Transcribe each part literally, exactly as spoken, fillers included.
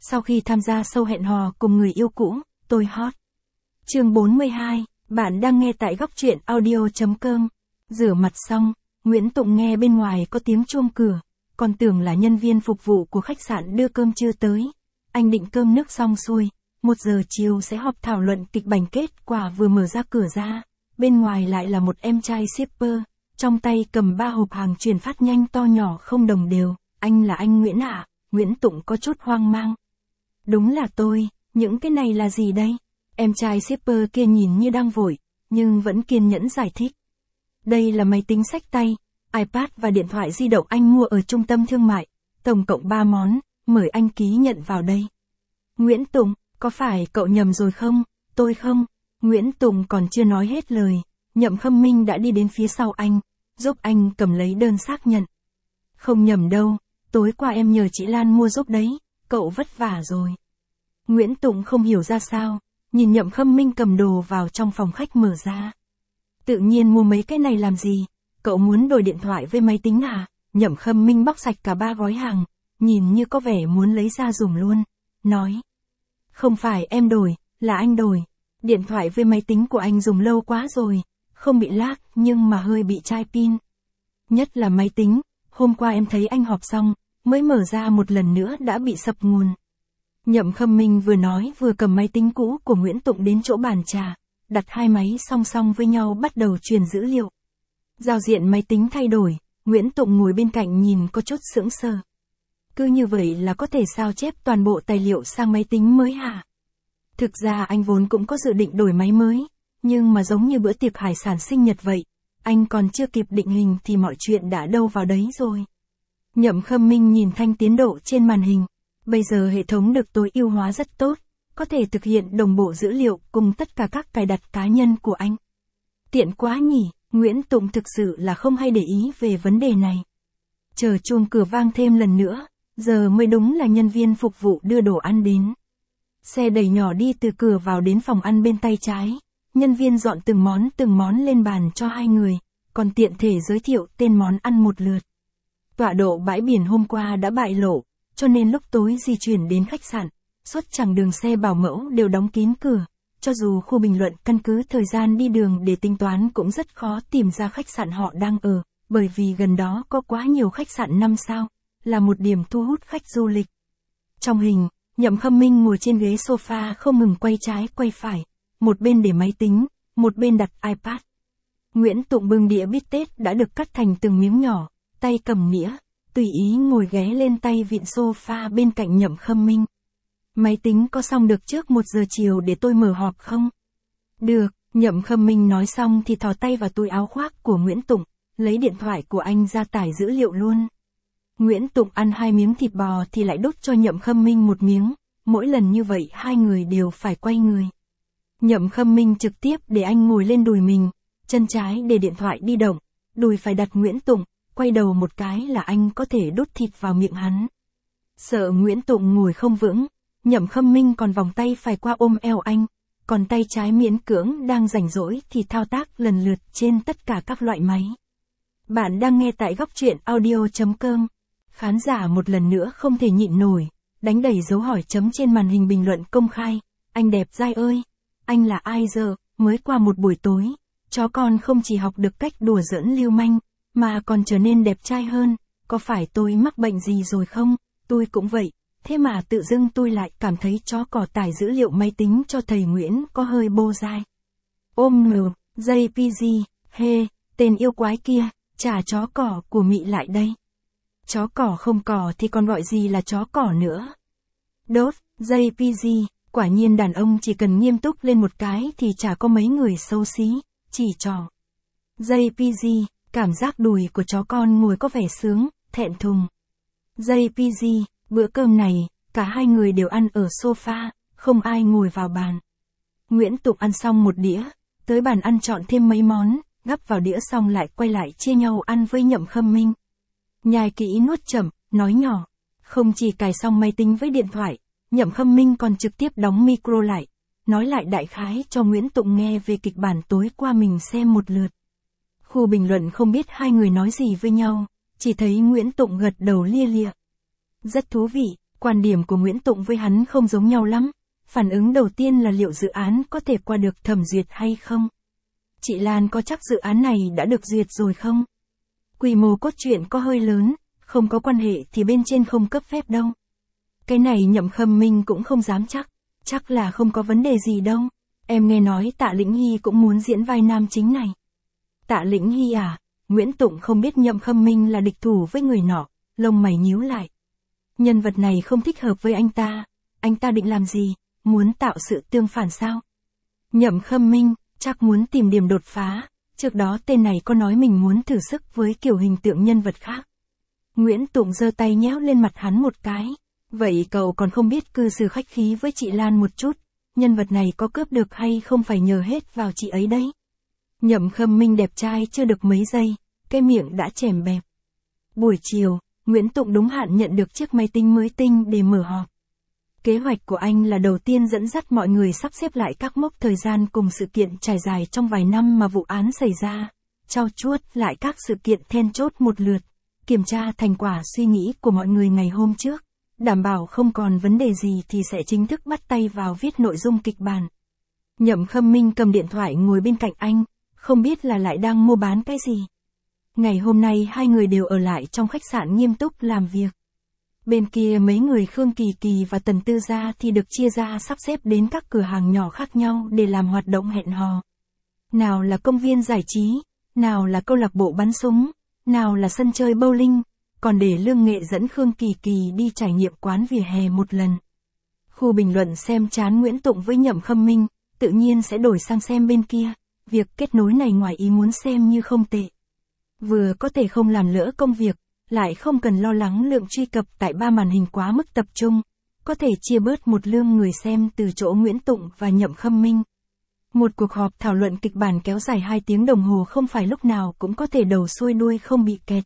Sau khi tham gia show hẹn hò cùng người yêu cũ, tôi hot. Chương bốn mươi hai, bạn đang nghe tại góc truyện audio chấm com. Rửa mặt xong, Nguyễn Tụng nghe bên ngoài có tiếng chuông cửa, còn tưởng là nhân viên phục vụ của khách sạn đưa cơm trưa tới. Anh định cơm nước xong xuôi, một giờ chiều sẽ họp thảo luận kịch bản, kết quả vừa mở ra cửa ra, bên ngoài lại là một em trai shipper, trong tay cầm ba hộp hàng chuyển phát nhanh to nhỏ không đồng đều. Anh là anh Nguyễn ạ? À? Nguyễn Tụng có chút hoang mang. Đúng là tôi, những cái này là gì đây? Em trai shipper kia nhìn như đang vội, nhưng vẫn kiên nhẫn giải thích. Đây là máy tính xách tay, iPad và điện thoại di động anh mua ở trung tâm thương mại, tổng cộng ba món, mời anh ký nhận vào đây. Nguyễn Tụng, có phải cậu nhầm rồi không? Tôi không. Nguyễn Tụng còn chưa nói hết lời, Nhậm Khâm Minh đã đi đến phía sau anh, giúp anh cầm lấy đơn xác nhận. Không nhầm đâu, tối qua em nhờ chị Lan mua giúp đấy, cậu vất vả rồi. Nguyễn Tụng không hiểu ra sao, nhìn Nhậm Khâm Minh cầm đồ vào trong phòng khách mở ra. Tự nhiên mua mấy cái này làm gì? Cậu muốn đổi điện thoại với máy tính à? Nhậm Khâm Minh bóc sạch cả ba gói hàng, nhìn như có vẻ muốn lấy ra dùng luôn, nói. Không phải em đổi, là anh đổi. Điện thoại với máy tính của anh dùng lâu quá rồi, không bị lag nhưng mà hơi bị chai pin. Nhất là máy tính, hôm qua em thấy anh họp xong, mới mở ra một lần nữa đã bị sập nguồn. Nhậm Khâm Minh vừa nói vừa cầm máy tính cũ của Nguyễn Tụng đến chỗ bàn trà, đặt hai máy song song với nhau bắt đầu truyền dữ liệu. Giao diện máy tính thay đổi, Nguyễn Tụng ngồi bên cạnh nhìn có chút sững sờ. Cứ như vậy là có thể sao chép toàn bộ tài liệu sang máy tính mới hả? Thực ra anh vốn cũng có dự định đổi máy mới, nhưng mà giống như bữa tiệc hải sản sinh nhật vậy, anh còn chưa kịp định hình thì mọi chuyện đã đâu vào đấy rồi. Nhậm Khâm Minh nhìn thanh tiến độ trên màn hình. Bây giờ hệ thống được tối ưu hóa rất tốt, có thể thực hiện đồng bộ dữ liệu cùng tất cả các cài đặt cá nhân của anh. Tiện quá nhỉ, Nguyễn Tụng thực sự là không hay để ý về vấn đề này. Chờ chuông cửa vang thêm lần nữa, giờ mới đúng là nhân viên phục vụ đưa đồ ăn đến. Xe đẩy nhỏ đi từ cửa vào đến phòng ăn bên tay trái, nhân viên dọn từng món từng món lên bàn cho hai người, còn tiện thể giới thiệu tên món ăn một lượt. Tọa độ bãi biển hôm qua đã bại lộ, cho nên lúc tối di chuyển đến khách sạn, suốt chặng đường xe bảo mẫu đều đóng kín cửa, cho dù khu bình luận căn cứ thời gian đi đường để tính toán cũng rất khó tìm ra khách sạn họ đang ở, bởi vì gần đó có quá nhiều khách sạn năm sao, là một điểm thu hút khách du lịch. Trong hình, Nhậm Khâm Minh ngồi trên ghế sofa không ngừng quay trái quay phải, một bên để máy tính, một bên đặt iPad. Nguyễn Tụng bưng đĩa bít tết đã được cắt thành từng miếng nhỏ, tay cầm nĩa, tùy ý ngồi ghé lên tay vịn sofa bên cạnh Nhậm Khâm Minh. Máy tính có xong được trước một giờ chiều để tôi mở họp không? Được, Nhậm Khâm Minh nói xong thì thò tay vào túi áo khoác của Nguyễn Tụng, lấy điện thoại của anh ra tải dữ liệu luôn. Nguyễn Tụng ăn hai miếng thịt bò thì lại đút cho Nhậm Khâm Minh một miếng, mỗi lần như vậy hai người đều phải quay người. Nhậm Khâm Minh trực tiếp để anh ngồi lên đùi mình, chân trái để điện thoại di động, đùi phải đặt Nguyễn Tụng, quay đầu một cái là anh có thể đút thịt vào miệng hắn. Sợ Nguyễn Tụng ngồi không vững, Nhậm Khâm Minh còn vòng tay phải qua ôm eo anh, còn tay trái miễn cưỡng đang rảnh rỗi thì thao tác lần lượt trên tất cả các loại máy. Bạn đang nghe tại góc truyện audio chấm com. Khán giả một lần nữa không thể nhịn nổi, đánh đầy dấu hỏi chấm trên màn hình bình luận công khai. Anh đẹp dai ơi, anh là ai giờ, mới qua một buổi tối, chó con không chỉ học được cách đùa giỡn lưu manh, mà còn trở nên đẹp trai hơn, có phải tôi mắc bệnh gì rồi không? Tôi cũng vậy, thế mà tự dưng tôi lại cảm thấy chó cỏ tải dữ liệu máy tính cho thầy Nguyễn có hơi bô dai. Ôm ngờ, jay pê giê, hê, tên yêu quái kia, trả chó cỏ của Mị lại đây. Chó cỏ không cỏ thì còn gọi gì là chó cỏ nữa. Đốt, jay pê giê, quả nhiên đàn ông chỉ cần nghiêm túc lên một cái thì chả có mấy người xấu xí, chỉ trò. jay pê giê, cảm giác đùi của chó con ngồi có vẻ sướng, thẹn thùng. jay pê giê, bữa cơm này, cả hai người đều ăn ở sofa, không ai ngồi vào bàn. Nguyễn Tụng ăn xong một đĩa, tới bàn ăn chọn thêm mấy món, gắp vào đĩa xong lại quay lại chia nhau ăn với Nhậm Khâm Minh. Nhai kỹ nuốt chậm, nói nhỏ. Không chỉ cài xong máy tính với điện thoại, Nhậm Khâm Minh còn trực tiếp đóng micro lại, nói lại đại khái cho Nguyễn Tụng nghe về kịch bản tối qua mình xem một lượt. Khu bình luận không biết hai người nói gì với nhau, chỉ thấy Nguyễn Tụng gật đầu lia lịa. Rất thú vị, Quan điểm của Nguyễn Tụng với hắn không giống nhau lắm. Phản ứng đầu tiên là liệu dự án có thể qua được thẩm duyệt hay không? Chị Lan có chắc dự án này đã được duyệt rồi không? Quy mô cốt truyện có hơi lớn, không có quan hệ thì bên trên không cấp phép đâu. Cái này Nhậm Khâm Minh cũng không dám chắc, chắc là không có vấn đề gì đâu. Em nghe nói Tạ Lĩnh Hy cũng muốn diễn vai nam chính này. Tạ Lĩnh Hy à? Nguyễn Tụng không biết Nhậm Khâm Minh là địch thủ với người nọ, lông mày nhíu lại. Nhân vật này không thích hợp với anh ta, anh ta định làm gì, muốn tạo sự tương phản sao? Nhậm Khâm Minh, chắc muốn tìm điểm đột phá, trước đó tên này có nói mình muốn thử sức với kiểu hình tượng nhân vật khác. Nguyễn Tụng giơ tay nhéo lên mặt hắn một cái. Vậy cậu còn không biết cư xử khách khí với chị Lan một chút, nhân vật này có cướp được hay không phải nhờ hết vào chị ấy đấy. Nhậm Khâm Minh đẹp trai chưa được mấy giây, cái miệng đã chèm bẹp. Buổi chiều, Nguyễn Tụng đúng hạn nhận được chiếc máy tính mới tinh để mở họp. Kế hoạch của anh là đầu tiên dẫn dắt mọi người sắp xếp lại các mốc thời gian cùng sự kiện trải dài trong vài năm mà vụ án xảy ra, trau chuốt lại các sự kiện then chốt một lượt, kiểm tra thành quả suy nghĩ của mọi người ngày hôm trước, đảm bảo không còn vấn đề gì thì sẽ chính thức bắt tay vào viết nội dung kịch bản. Nhậm Khâm Minh cầm điện thoại ngồi bên cạnh anh, không biết là lại đang mua bán cái gì. Ngày hôm nay hai người đều ở lại trong khách sạn nghiêm túc làm việc. Bên kia mấy người Khương Kỳ Kỳ và Tần Tư Gia thì được chia ra sắp xếp đến các cửa hàng nhỏ khác nhau để làm hoạt động hẹn hò. Nào là công viên giải trí, nào là câu lạc bộ bắn súng, nào là sân chơi bowling, còn để Lương Nghệ dẫn Khương Kỳ Kỳ đi trải nghiệm quán vỉa hè một lần. Khu bình luận xem chán Nguyễn Tụng với Nhậm Khâm Minh, tự nhiên sẽ đổi sang xem bên kia, việc kết nối này ngoài ý muốn xem như không tệ. Vừa có thể không làm lỡ công việc, lại không cần lo lắng lượng truy cập tại ba màn hình quá mức tập trung, có thể chia bớt một lượng người xem từ chỗ Nguyễn Tụng và Nhậm Khâm Minh. Một cuộc họp thảo luận kịch bản kéo dài hai tiếng đồng hồ không phải lúc nào cũng có thể đầu xuôi đuôi không bị kẹt.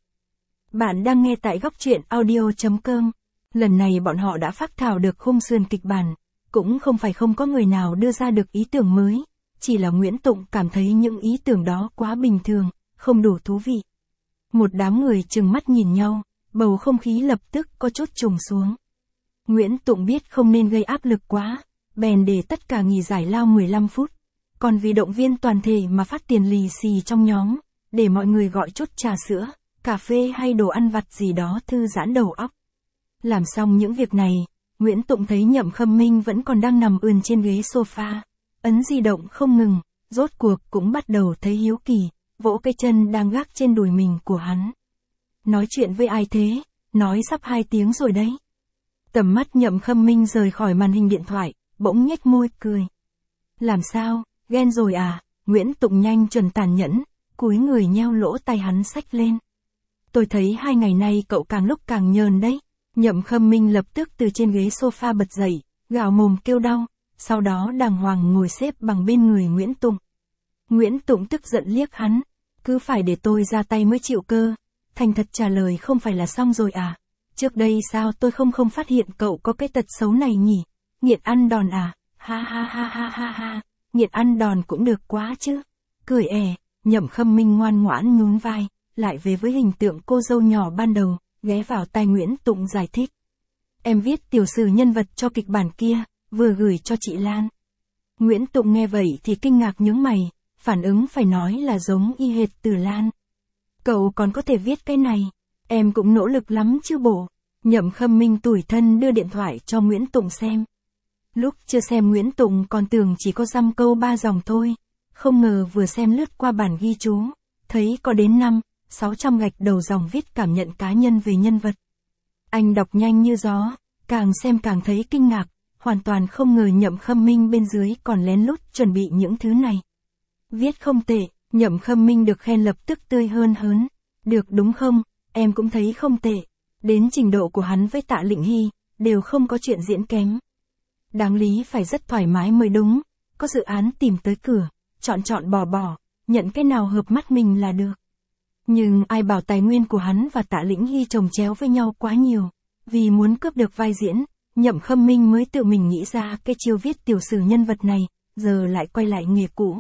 Bạn đang nghe tại góc truyện audio chấm com. Lần này bọn họ đã phác thảo được khung sườn kịch bản, cũng không phải không có người nào đưa ra được ý tưởng mới, chỉ là Nguyễn Tụng cảm thấy những ý tưởng đó quá bình thường, không đủ thú vị. Một đám người trừng mắt nhìn nhau, bầu không khí lập tức có chút trùng xuống. Nguyễn Tụng biết không nên gây áp lực quá, bèn để tất cả nghỉ giải lao mười lăm phút. Còn vì động viên toàn thể mà phát tiền lì xì trong nhóm, để mọi người gọi chút trà sữa, cà phê hay đồ ăn vặt gì đó thư giãn đầu óc. Làm xong những việc này, Nguyễn Tụng thấy Nhậm Khâm Minh vẫn còn đang nằm ườn trên ghế sofa, ấn di động không ngừng, rốt cuộc cũng bắt đầu thấy hiếu kỳ, vỗ cái chân đang gác trên đùi mình của hắn. Nói chuyện với ai thế? Nói sắp hai tiếng rồi đấy. Tầm mắt Nhậm Khâm Minh rời khỏi màn hình điện thoại, bỗng nhếch môi cười. Làm sao, ghen rồi à? Nguyễn Tụng nhanh chuẩn tàn nhẫn, cúi người nheo lỗ tai hắn xách lên. Tôi thấy hai ngày nay cậu càng lúc càng nhờn đấy. Nhậm Khâm Minh lập tức từ trên ghế sofa bật dậy, gào mồm kêu đau, sau đó đàng hoàng ngồi xếp bằng bên người Nguyễn Tụng. Nguyễn Tụng tức giận liếc hắn, cứ phải để tôi ra tay mới chịu cơ, thành thật trả lời không phải là xong rồi à? Trước đây sao tôi không không phát hiện cậu có cái tật xấu này nhỉ? Nghiện ăn đòn à? Ha ha ha ha ha ha, nghiện ăn đòn cũng được quá chứ. Cười è, Nhậm Khâm Minh ngoan ngoãn nhún vai, lại về với hình tượng cô dâu nhỏ ban đầu, ghé vào tai Nguyễn Tụng giải thích. Em viết tiểu sử nhân vật cho kịch bản kia, vừa gửi cho chị Lan. Nguyễn Tụng nghe vậy thì kinh ngạc nhướng mày, phản ứng phải nói là giống y hệt từ Lan. Cậu còn có thể viết cái này, em cũng nỗ lực lắm chứ bộ. Nhậm Khâm Minh tủi thân đưa điện thoại cho Nguyễn Tụng xem. Lúc chưa xem Nguyễn Tụng còn tưởng chỉ có dăm câu ba dòng thôi, không ngờ vừa xem lướt qua bản ghi chú, thấy có đến năm, sáu trăm gạch đầu dòng viết cảm nhận cá nhân về nhân vật. Anh đọc nhanh như gió, càng xem càng thấy kinh ngạc, hoàn toàn không ngờ Nhậm Khâm Minh bên dưới còn lén lút chuẩn bị những thứ này. Viết không tệ, Nhậm Khâm Minh được khen lập tức tươi hơn hớn. Được đúng không, em cũng thấy không tệ. Đến trình độ của hắn với Tạ Lĩnh Hy, đều không có chuyện diễn kém. Đáng lý phải rất thoải mái mới đúng, có dự án tìm tới cửa, chọn chọn bỏ bỏ, nhận cái nào hợp mắt mình là được. Nhưng ai bảo tài nguyên của hắn và Tạ Lĩnh Hy chồng chéo với nhau quá nhiều, vì muốn cướp được vai diễn, Nhậm Khâm Minh mới tự mình nghĩ ra cái chiêu viết tiểu sử nhân vật này, giờ lại quay lại nghề cũ.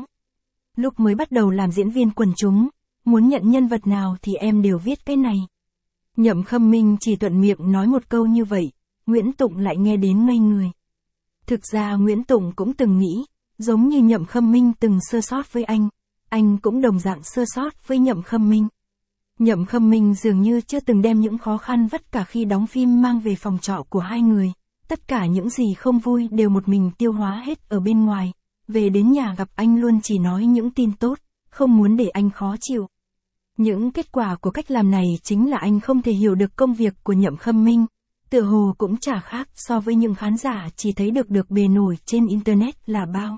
Lúc mới bắt đầu làm diễn viên quần chúng, muốn nhận nhân vật nào thì em đều viết cái này. Nhậm Khâm Minh chỉ thuận miệng nói một câu như vậy, Nguyễn Tụng lại nghe đến ngây người. Thực ra Nguyễn Tụng cũng từng nghĩ, giống như Nhậm Khâm Minh từng sơ sót với anh, anh cũng đồng dạng sơ sót với Nhậm Khâm Minh. Nhậm Khâm Minh dường như chưa từng đem những khó khăn vất cả khi đóng phim mang về phòng trọ của hai người, tất cả những gì không vui đều một mình tiêu hóa hết ở bên ngoài, về đến nhà gặp anh luôn chỉ nói những tin tốt, không muốn để anh khó chịu. Những kết quả của cách làm này chính là anh không thể hiểu được công việc của Nhậm Khâm Minh, tựa hồ cũng chả khác so với những khán giả chỉ thấy được được bề nổi trên Internet là bao.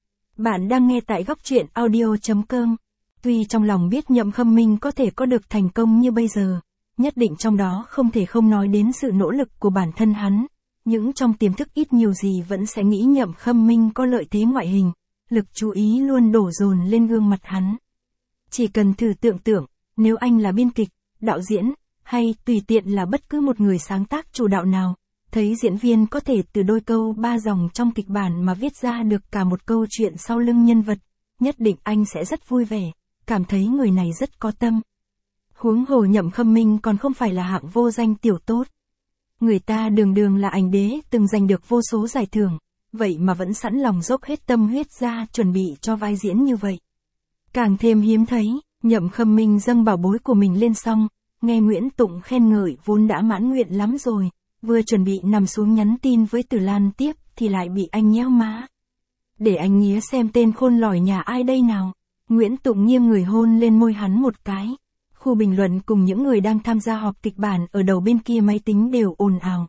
Bạn đang nghe tại góc truyện audio chấm com. Tuy trong lòng biết Nhậm Khâm Minh có thể có được thành công như bây giờ, nhất định trong đó không thể không nói đến sự nỗ lực của bản thân hắn, nhưng trong tiềm thức ít nhiều gì vẫn sẽ nghĩ Nhậm Khâm Minh có lợi thế ngoại hình, lực chú ý luôn đổ dồn lên gương mặt hắn. Chỉ cần thử tưởng tượng, nếu anh là biên kịch, đạo diễn, hay tùy tiện là bất cứ một người sáng tác chủ đạo nào, thấy diễn viên có thể từ đôi câu ba dòng trong kịch bản mà viết ra được cả một câu chuyện sau lưng nhân vật, nhất định anh sẽ rất vui vẻ, cảm thấy người này rất có tâm. Huống hồ Nhậm Khâm Minh còn không phải là hạng vô danh tiểu tốt. Người ta đường đường là ảnh đế từng giành được vô số giải thưởng, vậy mà vẫn sẵn lòng dốc hết tâm huyết ra chuẩn bị cho vai diễn như vậy. Càng thêm hiếm thấy, Nhậm Khâm Minh dâng bảo bối của mình lên xong, nghe Nguyễn Tụng khen ngợi vốn đã mãn nguyện lắm rồi, vừa chuẩn bị nằm xuống nhắn tin với Tử Lan tiếp thì lại bị anh nhéo má. Để anh nghía xem tên khôn lỏi nhà ai đây nào. Nguyễn Tụng nghiêng người hôn lên môi hắn một cái. Khu bình luận cùng những người đang tham gia họp kịch bản ở đầu bên kia máy tính đều ồn ào.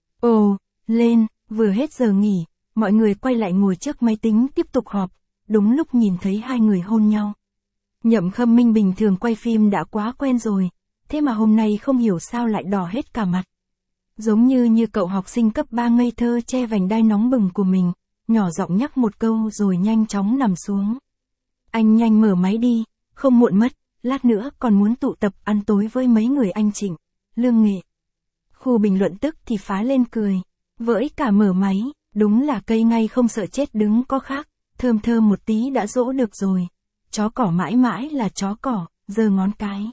Ồ, lên, vừa hết giờ nghỉ, mọi người quay lại ngồi trước máy tính tiếp tục họp, đúng lúc nhìn thấy hai người hôn nhau. Nhậm Khâm Minh bình thường quay phim đã quá quen rồi, thế mà hôm nay không hiểu sao lại đỏ hết cả mặt. Giống như như cậu học sinh cấp ba ngây thơ che vành đai nóng bừng của mình, nhỏ giọng nhắc một câu rồi nhanh chóng nằm xuống. Anh nhanh mở máy đi, không muộn mất, lát nữa còn muốn tụ tập ăn tối với mấy người anh Trịnh, Lương Nghệ. Khu bình luận tức thì phá lên cười, vỡi cả mở máy, đúng là cây ngay không sợ chết đứng có khác, thơm thơm một tí đã dỗ được rồi. Chó cỏ mãi mãi là chó cỏ, giơ ngón cái.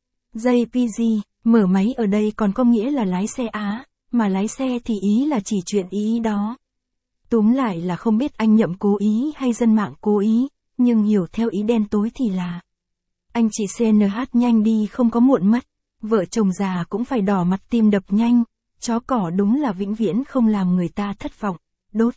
jê pê giê, mở máy ở đây còn có nghĩa là lái xe Á, mà lái xe thì ý là chỉ chuyện ý đó. Túm lại là không biết anh Nhậm cố ý hay dân mạng cố ý, nhưng hiểu theo ý đen tối thì là anh chị xê en hát nhanh đi không có muộn mất, vợ chồng già cũng phải đỏ mặt tim đập nhanh, chó cỏ đúng là vĩnh viễn không làm người ta thất vọng, đốt.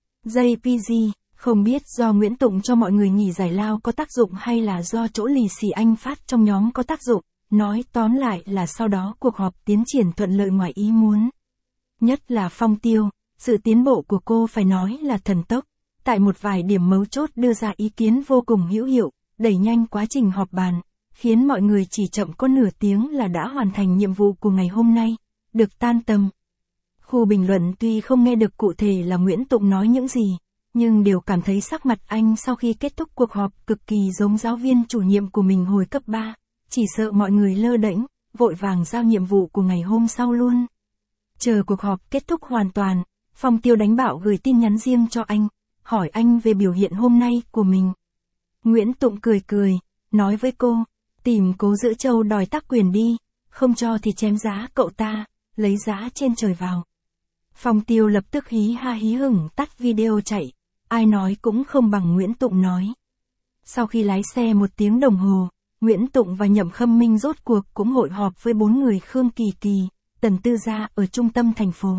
jê pê giê, không biết do Nguyễn Tụng cho mọi người nghỉ giải lao có tác dụng hay là do chỗ lì xì anh phát trong nhóm có tác dụng, nói tóm lại là sau đó cuộc họp tiến triển thuận lợi ngoài ý muốn. Nhất là Phong Tiêu, sự tiến bộ của cô phải nói là thần tốc, tại một vài điểm mấu chốt đưa ra ý kiến vô cùng hữu hiệu, đẩy nhanh quá trình họp bàn, khiến mọi người chỉ chậm có nửa tiếng là đã hoàn thành nhiệm vụ của ngày hôm nay, được tan tầm. Khu bình luận tuy không nghe được cụ thể là Nguyễn Tụng nói những gì, nhưng đều cảm thấy sắc mặt anh sau khi kết thúc cuộc họp cực kỳ giống giáo viên chủ nhiệm của mình hồi cấp ba, chỉ sợ mọi người lơ đễnh, vội vàng giao nhiệm vụ của ngày hôm sau luôn. Chờ cuộc họp kết thúc hoàn toàn, Phong Tiêu đánh bạo gửi tin nhắn riêng cho anh, hỏi anh về biểu hiện hôm nay của mình. Nguyễn Tụng cười cười, nói với cô, tìm Cố Giữ Châu đòi tác quyền đi, không cho thì chém giá cậu ta, lấy giá trên trời vào. Phong Tiêu lập tức hí ha hí hửng tắt video chạy, ai nói cũng không bằng Nguyễn Tụng nói. Sau khi lái xe một tiếng đồng hồ, Nguyễn Tụng và Nhậm Khâm Minh rốt cuộc cũng hội họp với bốn người Khương Kỳ Kỳ, Tần Tư Gia ở trung tâm thành phố.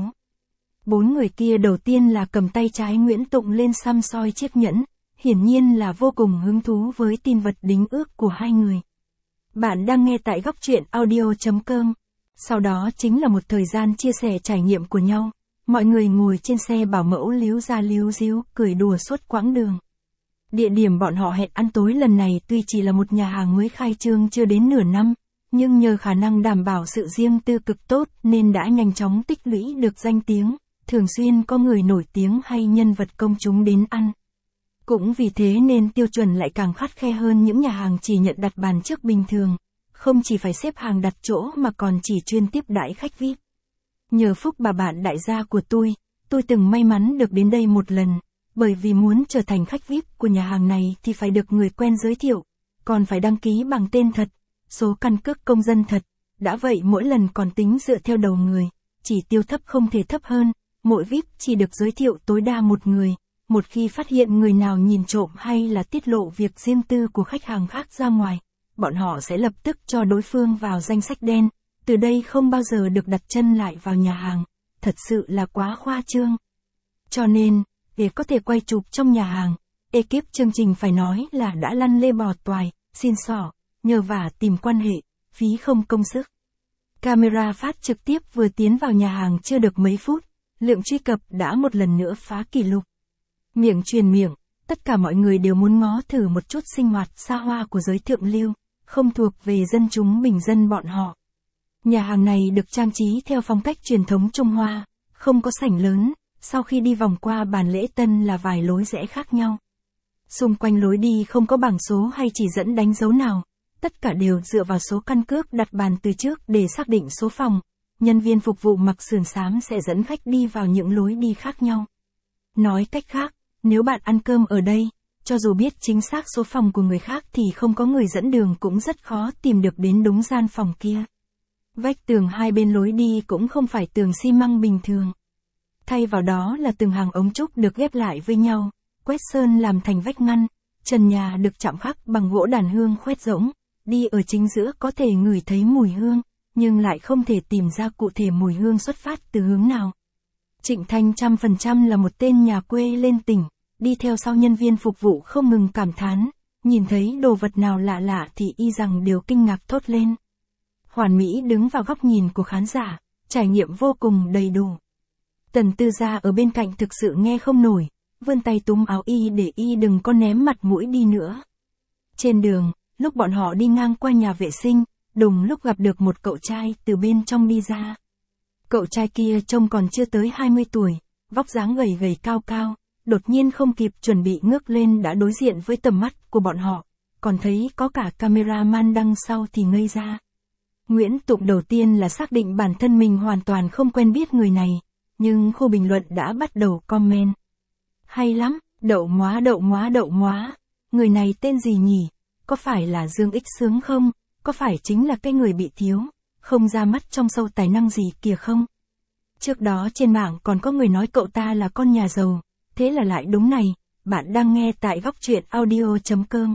Bốn người kia đầu tiên là cầm tay trái Nguyễn Tụng lên xăm soi chiếc nhẫn, hiển nhiên là vô cùng hứng thú với tin vật đính ước của hai người. Bạn đang nghe tại góc truyện audio chấm com. Sau đó chính là một thời gian chia sẻ trải nghiệm của nhau. Mọi người ngồi trên xe bảo mẫu líu ra líu díu, cười đùa suốt quãng đường. Địa điểm bọn họ hẹn ăn tối lần này tuy chỉ là một nhà hàng mới khai trương chưa đến nửa năm, nhưng nhờ khả năng đảm bảo sự riêng tư cực tốt nên đã nhanh chóng tích lũy được danh tiếng, thường xuyên có người nổi tiếng hay nhân vật công chúng đến ăn. Cũng vì thế nên tiêu chuẩn lại càng khắt khe hơn những nhà hàng chỉ nhận đặt bàn trước bình thường, không chỉ phải xếp hàng đặt chỗ mà còn chỉ chuyên tiếp đãi khách vi ai pi. Nhờ phúc bà bạn đại gia của tôi, tôi từng may mắn được đến đây một lần, bởi vì muốn trở thành khách vi ai pi của nhà hàng này thì phải được người quen giới thiệu, còn phải đăng ký bằng tên thật, số căn cước công dân thật, đã vậy mỗi lần còn tính dựa theo đầu người, chỉ tiêu thấp không thể thấp hơn, mỗi vi ai pi chỉ được giới thiệu tối đa một người. Một khi phát hiện người nào nhìn trộm hay là tiết lộ việc riêng tư của khách hàng khác ra ngoài, bọn họ sẽ lập tức cho đối phương vào danh sách đen, từ đây không bao giờ được đặt chân lại vào nhà hàng, thật sự là quá khoa trương. Cho nên, để có thể quay chụp trong nhà hàng, ekip chương trình phải nói là đã lăn lê bò toài, xin xỏ, nhờ vả tìm quan hệ, phí không công sức. Camera phát trực tiếp vừa tiến vào nhà hàng chưa được mấy phút, lượng truy cập đã một lần nữa phá kỷ lục. Miệng truyền miệng, tất cả mọi người đều muốn ngó thử một chút sinh hoạt xa hoa của giới thượng lưu, không thuộc về dân chúng bình dân bọn họ. Nhà hàng này được trang trí theo phong cách truyền thống Trung Hoa, không có sảnh lớn, sau khi đi vòng qua bàn lễ tân là vài lối rẽ khác nhau. Xung quanh lối đi không có bảng số hay chỉ dẫn đánh dấu nào, tất cả đều dựa vào số căn cước đặt bàn từ trước để xác định số phòng. Nhân viên phục vụ mặc sườn xám sẽ dẫn khách đi vào những lối đi khác nhau. Nói cách khác, nếu bạn ăn cơm ở đây, cho dù biết chính xác số phòng của người khác thì không có người dẫn đường cũng rất khó tìm được đến đúng gian phòng kia. Vách tường hai bên lối đi cũng không phải tường xi măng bình thường. Thay vào đó là từng hàng ống trúc được ghép lại với nhau, quét sơn làm thành vách ngăn, trần nhà được chạm khắc bằng gỗ đàn hương khoét rỗng, đi ở chính giữa có thể ngửi thấy mùi hương, nhưng lại không thể tìm ra cụ thể mùi hương xuất phát từ hướng nào. Trịnh Thanh trăm phần trăm là một tên nhà quê lên tỉnh, đi theo sau nhân viên phục vụ không ngừng cảm thán, nhìn thấy đồ vật nào lạ lạ thì y rằng đều kinh ngạc thốt lên. Hoàn Mỹ đứng vào góc nhìn của khán giả, trải nghiệm vô cùng đầy đủ. Tần Tư Gia ở bên cạnh thực sự nghe không nổi, vươn tay túm áo y để y đừng có ném mặt mũi đi nữa. Trên đường, lúc bọn họ đi ngang qua nhà vệ sinh, đùng lúc gặp được một cậu trai từ bên trong đi ra. Cậu trai kia trông còn chưa tới hai mươi tuổi, vóc dáng gầy gầy cao cao, đột nhiên không kịp chuẩn bị ngước lên đã đối diện với tầm mắt của bọn họ, còn thấy có cả cameraman đằng sau thì ngây ra. Nguyễn Tụng đầu tiên là xác định bản thân mình hoàn toàn không quen biết người này, nhưng khu bình luận đã bắt đầu comment. Hay lắm, đậu móa đậu móa đậu móa, người này tên gì nhỉ, có phải là Dương Ích Sướng không, có phải chính là cái người bị thiếu, không ra mắt trong show tài năng gì kìa không. Trước đó trên mạng còn có người nói cậu ta là con nhà giàu, thế là lại đúng này, bạn đang nghe tại góc truyện audio chấm com.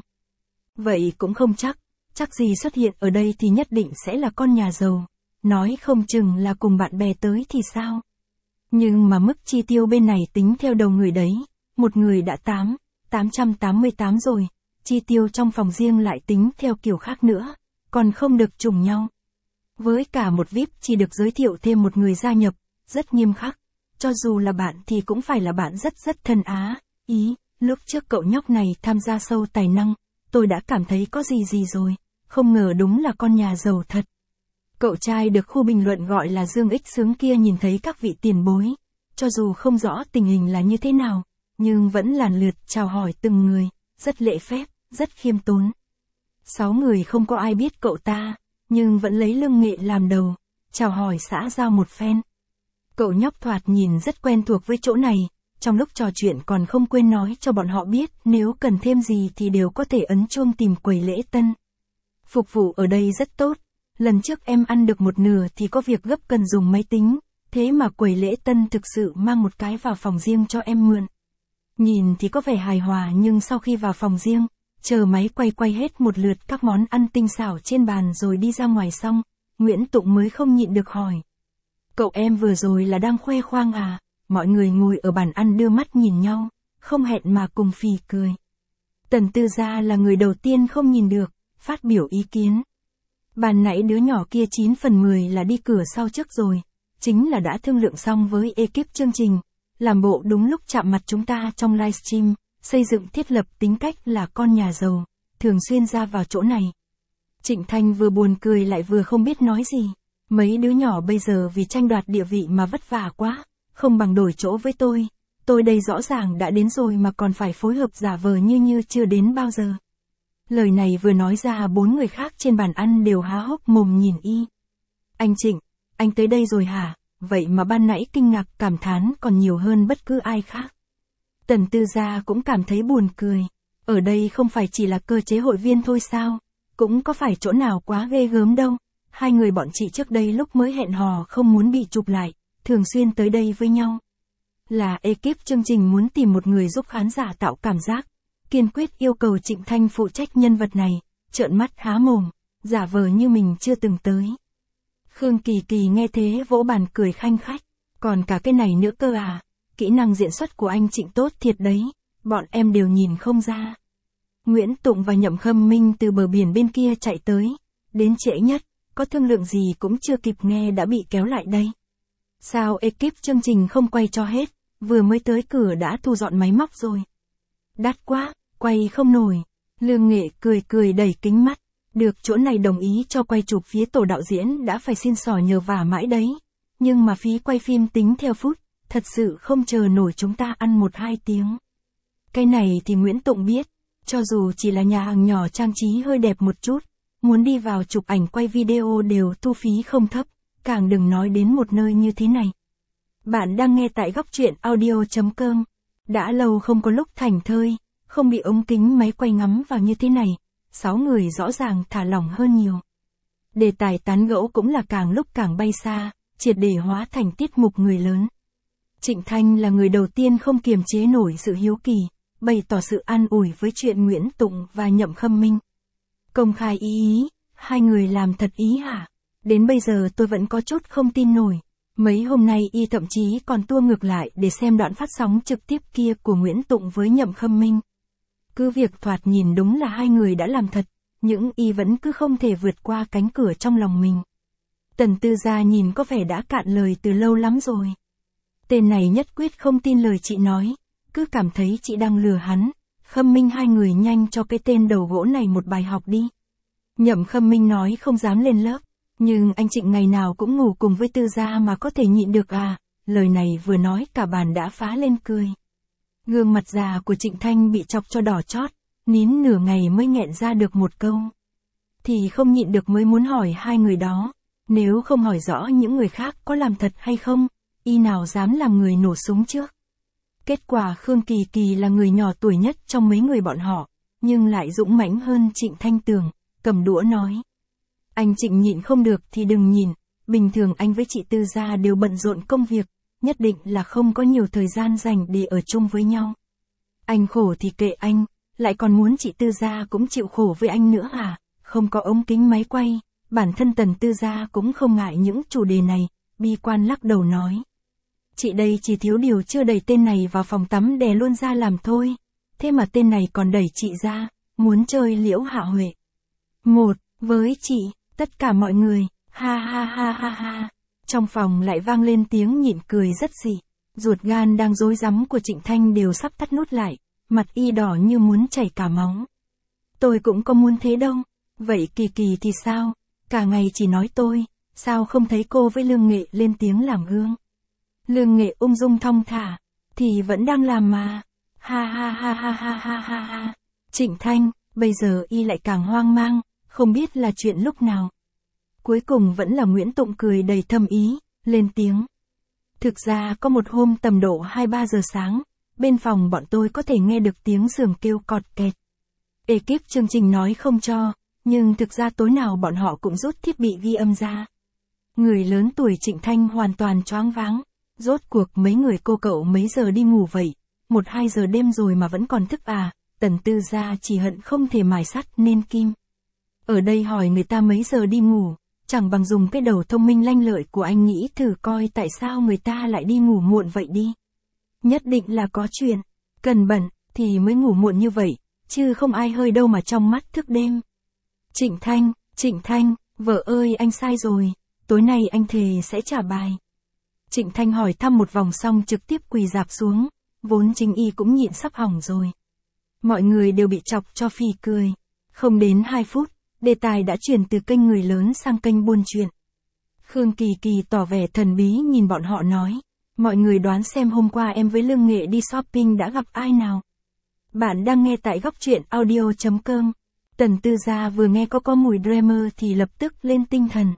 Vậy cũng không chắc, chắc gì xuất hiện ở đây thì nhất định sẽ là con nhà giàu, nói không chừng là cùng bạn bè tới thì sao. Nhưng mà mức chi tiêu bên này tính theo đầu người đấy, một người đã tám, tám trăm tám mươi tám rồi, chi tiêu trong phòng riêng lại tính theo kiểu khác nữa, còn không được trùng nhau. Với cả một vi ai pi chỉ được giới thiệu thêm một người gia nhập, rất nghiêm khắc, cho dù là bạn thì cũng phải là bạn rất rất thân á, ý, lúc trước cậu nhóc này tham gia show tài năng, tôi đã cảm thấy có gì gì rồi, không ngờ đúng là con nhà giàu thật. Cậu trai được khu bình luận gọi là Dương Ích Sướng kia nhìn thấy các vị tiền bối, cho dù không rõ tình hình là như thế nào, nhưng vẫn làn lượt chào hỏi từng người, rất lễ phép, rất khiêm tốn. Sáu người không có ai biết cậu ta, nhưng vẫn lấy lương nghệ làm đầu, chào hỏi xã giao một phen. Cậu nhóc thoạt nhìn rất quen thuộc với chỗ này, trong lúc trò chuyện còn không quên nói cho bọn họ biết nếu cần thêm gì thì đều có thể ấn chuông tìm quầy lễ tân. Phục vụ ở đây rất tốt, lần trước em ăn được một nửa thì có việc gấp cần dùng máy tính, thế mà quầy lễ tân thực sự mang một cái vào phòng riêng cho em mượn. Nhìn thì có vẻ hài hòa nhưng sau khi vào phòng riêng, chờ máy quay quay hết một lượt các món ăn tinh xảo trên bàn rồi đi ra ngoài xong, Nguyễn Tụng mới không nhịn được hỏi. Cậu em vừa rồi là đang khoe khoang à? Mọi người ngồi ở bàn ăn đưa mắt nhìn nhau, không hẹn mà cùng phì cười. Tần Tư Gia là người đầu tiên không nhìn được, phát biểu ý kiến. Bàn nãy đứa nhỏ kia chín phần mười là đi cửa sau trước rồi, chính là đã thương lượng xong với ekip chương trình, làm bộ đúng lúc chạm mặt chúng ta trong livestream, xây dựng thiết lập tính cách là con nhà giàu, thường xuyên ra vào chỗ này. Trịnh Thanh vừa buồn cười lại vừa không biết nói gì, mấy đứa nhỏ bây giờ vì tranh đoạt địa vị mà vất vả quá, không bằng đổi chỗ với tôi, tôi đây rõ ràng đã đến rồi mà còn phải phối hợp giả vờ như như chưa đến bao giờ. Lời này vừa nói ra bốn người khác trên bàn ăn đều há hốc mồm nhìn y. Anh Trịnh, anh tới đây rồi hả? Vậy mà ban nãy kinh ngạc cảm thán còn nhiều hơn bất cứ ai khác. Tần Tư Gia cũng cảm thấy buồn cười. Ở đây không phải chỉ là cơ chế hội viên thôi sao? Cũng có phải chỗ nào quá ghê gớm đâu. hai người bọn chị trước đây lúc mới hẹn hò không muốn bị chụp lại, thường xuyên tới đây với nhau. Là ekip chương trình muốn tìm một người giúp khán giả tạo cảm giác, kiên quyết yêu cầu Trịnh Thanh phụ trách nhân vật này, trợn mắt há mồm, giả vờ như mình chưa từng tới. Khương Kỳ Kỳ nghe thế vỗ bàn cười khanh khách, còn cả cái này nữa cơ à, kỹ năng diễn xuất của anh Trịnh tốt thiệt đấy, bọn em đều nhìn không ra. Nguyễn Tụng và Nhậm Khâm Minh từ bờ biển bên kia chạy tới, đến trễ nhất, có thương lượng gì cũng chưa kịp nghe đã bị kéo lại đây. Sao ekip chương trình không quay cho hết, vừa mới tới cửa đã thu dọn máy móc rồi. Đắt quá, quay không nổi. Lương Nghệ cười cười đẩy kính mắt, được chỗ này đồng ý cho quay chụp phía tổ đạo diễn đã phải xin xỏ nhờ vả mãi đấy. Nhưng mà phí quay phim tính theo phút, thật sự không chờ nổi chúng ta ăn một hai tiếng. Cái này thì Nguyễn Tụng biết, cho dù chỉ là nhà hàng nhỏ trang trí hơi đẹp một chút, muốn đi vào chụp ảnh quay video đều thu phí không thấp, càng đừng nói đến một nơi như thế này. Bạn đang nghe tại góc truyện audio chấm com. Đã lâu không có lúc thảnh thơi, không bị ống kính máy quay ngắm vào như thế này, sáu người rõ ràng thả lỏng hơn nhiều. Đề tài tán gẫu cũng là càng lúc càng bay xa, triệt để hóa thành tiết mục người lớn. Trịnh Thanh là người đầu tiên không kiềm chế nổi sự hiếu kỳ, bày tỏ sự an ủi với chuyện Nguyễn Tụng và Nhậm Khâm Minh. Công khai ý ý, hai người làm thật ý hả? Đến bây giờ tôi vẫn có chút không tin nổi. Mấy hôm nay y thậm chí còn tua ngược lại để xem đoạn phát sóng trực tiếp kia của Nguyễn Tụng với Nhậm Khâm Minh. Cứ việc thoạt nhìn đúng là hai người đã làm thật, nhưng y vẫn cứ không thể vượt qua cánh cửa trong lòng mình. Tần Tư Gia nhìn có vẻ đã cạn lời từ lâu lắm rồi. Tên này nhất quyết không tin lời chị nói, cứ cảm thấy chị đang lừa hắn. Khâm Minh hai người nhanh cho cái tên đầu gỗ này một bài học đi. Nhậm Khâm Minh nói không dám lên lớp, nhưng anh Trịnh ngày nào cũng ngủ cùng với Tư Gia mà có thể nhịn được à, lời này vừa nói cả bàn đã phá lên cười. Gương mặt già của Trịnh Thanh bị chọc cho đỏ chót, nín nửa ngày mới nghẹn ra được một câu. Thì không nhịn được mới muốn hỏi hai người đó, nếu không hỏi rõ những người khác có làm thật hay không, y nào dám làm người nổ súng trước. Kết quả Khương Kỳ Kỳ là người nhỏ tuổi nhất trong mấy người bọn họ, nhưng lại dũng mãnh hơn Trịnh Thanh Tường, cầm đũa nói. Anh Trịnh nhịn không được thì đừng nhìn, bình thường anh với chị Tư Gia đều bận rộn công việc, nhất định là không có nhiều thời gian dành để ở chung với nhau. Anh khổ thì kệ anh, lại còn muốn chị Tư Gia cũng chịu khổ với anh nữa à, không có ống kính máy quay, bản thân Tần Tư Gia cũng không ngại những chủ đề này, bi quan lắc đầu nói. Chị đây chỉ thiếu điều chưa đẩy tên này vào phòng tắm đè luôn ra làm thôi, thế mà tên này còn đẩy chị ra, muốn chơi Liễu Hạ Huệ. Một, với chị, tất cả mọi người, ha ha ha ha ha. Trong phòng lại vang lên tiếng nhịn cười rất dị, ruột gan đang rối rắm của Trịnh Thanh đều sắp tắt nút lại, mặt y đỏ như muốn chảy cả máu. Tôi cũng có muốn thế đâu, vậy Kỳ Kỳ thì sao, cả ngày chỉ nói tôi, sao không thấy cô với Lương Nghệ lên tiếng làm gương. Lương Nghệ ung dung thong thả, thì vẫn đang làm mà, ha ha ha ha ha ha ha ha. Trịnh Thanh, bây giờ y lại càng hoang mang, không biết là chuyện lúc nào. Cuối cùng vẫn là Nguyễn Tụng cười đầy thâm ý, lên tiếng. Thực ra có một hôm tầm độ hai ba giờ sáng, bên phòng bọn tôi có thể nghe được tiếng giường kêu cọt kẹt. Ekip chương trình nói không cho, nhưng thực ra tối nào bọn họ cũng rút thiết bị ghi âm ra. Người lớn tuổi Trịnh Thanh hoàn toàn choáng váng, rốt cuộc mấy người cô cậu mấy giờ đi ngủ vậy, một hai giờ đêm rồi mà vẫn còn thức à, Tần Tư Gia chỉ hận không thể mài sắt nên kim. Ở đây hỏi người ta mấy giờ đi ngủ, chẳng bằng dùng cái đầu thông minh lanh lợi của anh nghĩ thử coi tại sao người ta lại đi ngủ muộn vậy đi. Nhất định là có chuyện, cần bận, thì mới ngủ muộn như vậy, chứ không ai hơi đâu mà trong mắt thức đêm. Trịnh Thanh, Trịnh Thanh, vợ ơi anh sai rồi, tối nay anh thề sẽ trả bài. Trịnh Thanh hỏi thăm một vòng xong trực tiếp quỳ rạp xuống, vốn chính y cũng nhịn sắp hỏng rồi. Mọi người đều bị chọc cho phì cười. Không đến hai phút, đề tài đã chuyển từ kênh người lớn sang kênh buôn chuyện. Khương Kỳ Kỳ tỏ vẻ thần bí nhìn bọn họ nói. Mọi người đoán xem hôm qua em với Lương Nghệ đi shopping đã gặp ai nào? Bạn đang nghe tại góc truyện audio chấm com. Tần Tư Gia vừa nghe có có mùi Dreamer thì lập tức lên tinh thần.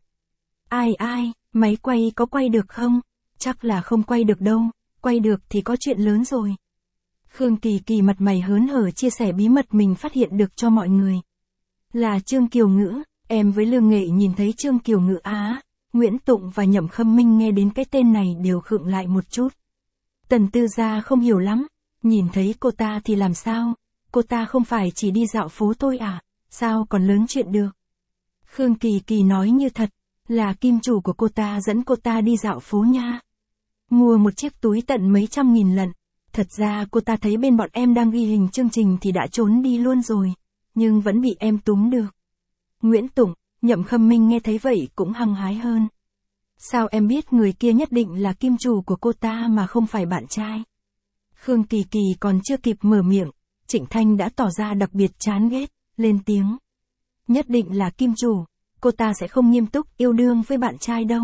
Ai ai, máy quay có quay được không? Chắc là không quay được đâu, quay được thì có chuyện lớn rồi. Khương Kỳ Kỳ mặt mày hớn hở chia sẻ bí mật mình phát hiện được cho mọi người. Là Trương Kiều Ngữ, Em với Lương Nghệ nhìn thấy Trương Kiều Ngự Á, Nguyễn Tụng và Nhậm Khâm Minh nghe đến cái tên này đều khựng lại một chút. Tần Tư Gia không hiểu lắm, nhìn thấy cô ta thì làm sao, cô ta không phải chỉ đi dạo phố thôi à, sao còn lớn chuyện được. Khương Kỳ Kỳ nói như thật, là kim chủ của cô ta dẫn cô ta đi dạo phố nha. Mua một chiếc túi tận mấy trăm nghìn lận, thật ra cô ta thấy bên bọn em đang ghi hình chương trình thì đã trốn đi luôn rồi, nhưng vẫn bị em túm được. Nguyễn Tụng, Nhậm Khâm Minh nghe thấy vậy cũng hăng hái hơn. Sao em biết người kia nhất định là kim chủ của cô ta mà không phải bạn trai? Khương Kỳ Kỳ còn chưa kịp mở miệng, Trịnh Thanh đã tỏ ra đặc biệt chán ghét, lên tiếng. Nhất định là kim chủ, cô ta sẽ không nghiêm túc yêu đương với bạn trai đâu.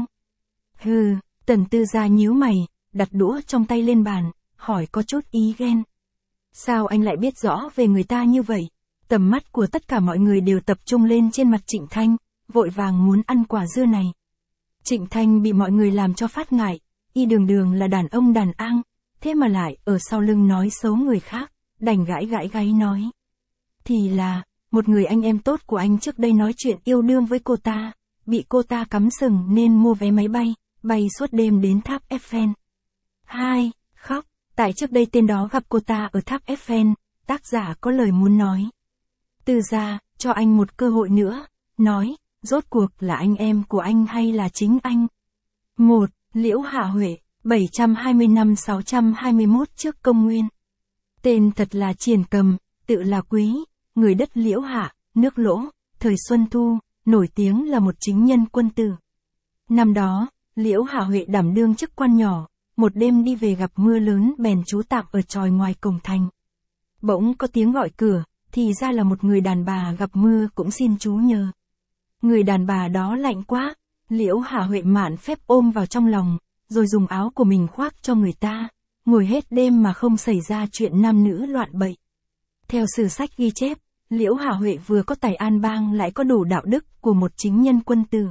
Hừ, Tần Tư Gia nhíu mày, đặt đũa trong tay lên bàn, hỏi có chút ý ghen. Sao anh lại biết rõ về người ta như vậy? Tầm mắt của tất cả mọi người đều tập trung lên trên mặt Trịnh Thanh, vội vàng muốn ăn quả dưa này. Trịnh Thanh bị mọi người làm cho phát ngại, y đường đường là đàn ông đàn ang, thế mà lại ở sau lưng nói xấu người khác, đành gãi gãi gáy nói. Thì là, một người anh em tốt của anh trước đây nói chuyện yêu đương với cô ta, bị cô ta cắm sừng nên mua vé máy bay, bay suốt đêm đến tháp Eiffel. Hai, khóc, tại trước đây tên đó gặp cô ta ở tháp Eiffel, tác giả có lời muốn nói. Tư Gia, cho anh một cơ hội nữa, nói, rốt cuộc là anh em của anh hay là chính anh? Một, Liễu Hạ Huệ, bảy trăm hai mươi năm sáu trăm hai mươi mốt trước công nguyên. Tên thật là Triển Cầm, tự là Quý, người đất Liễu Hạ, nước Lỗ, thời Xuân Thu, nổi tiếng là một chính nhân quân tử. Năm đó, Liễu Hạ Huệ đảm đương chức quan nhỏ, một đêm đi về gặp mưa lớn bèn trú tạm ở chòi ngoài cổng thành. Bỗng có tiếng gọi cửa, thì ra là một người đàn bà gặp mưa cũng xin chú nhờ. Người đàn bà đó lạnh quá, Liễu Hạ Huệ mạn phép ôm vào trong lòng, rồi dùng áo của mình khoác cho người ta, ngồi hết đêm mà không xảy ra chuyện nam nữ loạn bậy. Theo sử sách ghi chép, Liễu Hạ Huệ vừa có tài an bang lại có đủ đạo đức của một chính nhân quân tử.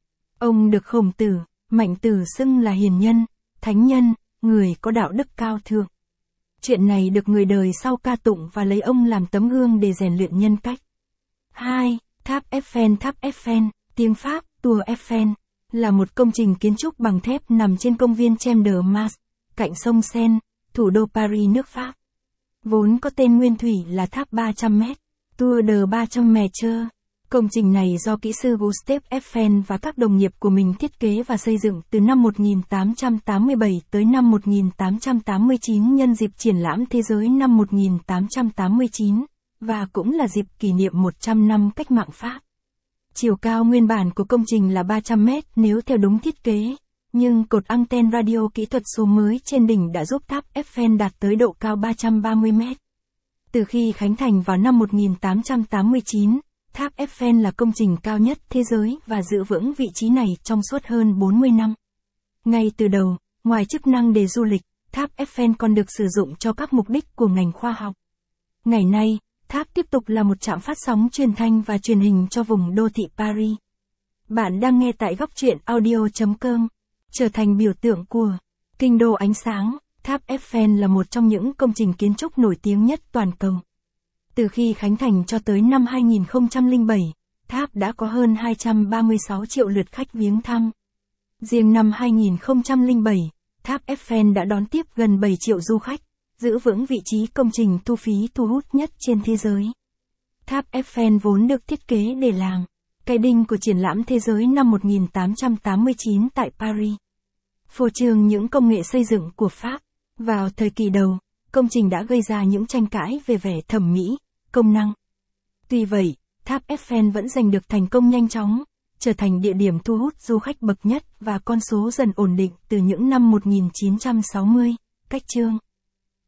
Ông được Khổng Tử, Mạnh Tử xưng là hiền nhân, thánh nhân, người có đạo đức cao thượng. Chuyện này được người đời sau ca tụng và lấy ông làm tấm gương để rèn luyện nhân cách. Hai. Tháp Eiffel. Tháp Eiffel, tiếng Pháp, Tour Eiffel, là một công trình kiến trúc bằng thép nằm trên công viên Champ de Mars, cạnh sông Seine, thủ đô Paris nước Pháp. Vốn có tên nguyên thủy là tháp ba trăm mét, Tour de ba trăm mètres. Công trình này do kỹ sư Gustave Eiffel và các đồng nghiệp của mình thiết kế và xây dựng từ năm một nghìn tám trăm tám mươi bảy tới năm một nghìn tám trăm tám mươi chín nhân dịp triển lãm thế giới năm một nghìn tám trăm tám mươi chín, và cũng là dịp kỷ niệm một trăm năm cách mạng Pháp. Chiều cao nguyên bản của công trình là ba trăm mét nếu theo đúng thiết kế, nhưng cột anten radio kỹ thuật số mới trên đỉnh đã giúp tháp Eiffel đạt tới độ cao ba trăm ba mươi mét. Từ khi khánh thành vào năm một nghìn tám trăm tám mươi chín, tháp Eiffel là công trình cao nhất thế giới và giữ vững vị trí này trong suốt hơn bốn mươi năm. Ngay từ đầu, ngoài chức năng để du lịch, tháp Eiffel còn được sử dụng cho các mục đích của ngành khoa học. Ngày nay, tháp tiếp tục là một trạm phát sóng truyền thanh và truyền hình cho vùng đô thị Paris. Bạn đang nghe tại góc truyện audio chấm com. Trở thành biểu tượng của kinh đô ánh sáng, tháp Eiffel là một trong những công trình kiến trúc nổi tiếng nhất toàn cầu. Từ khi khánh thành cho tới năm hai nghìn không trăm lẻ bảy, tháp đã có hơn hai trăm ba mươi sáu triệu lượt khách viếng thăm. Riêng năm hai nghìn không trăm lẻ bảy, tháp Eiffel đã đón tiếp gần bảy triệu du khách, giữ vững vị trí công trình thu phí thu hút nhất trên thế giới. Tháp Eiffel vốn được thiết kế để làm cái đinh của triển lãm thế giới năm một nghìn tám trăm tám mươi chín tại Paris. Phô trương những công nghệ xây dựng của Pháp. Vào thời kỳ đầu, công trình đã gây ra những tranh cãi về vẻ thẩm mỹ, công năng. Tuy vậy, tháp Eiffel vẫn giành được thành công nhanh chóng, trở thành địa điểm thu hút du khách bậc nhất và con số dần ổn định từ những năm một nghìn chín trăm sáu mươi, cách chương.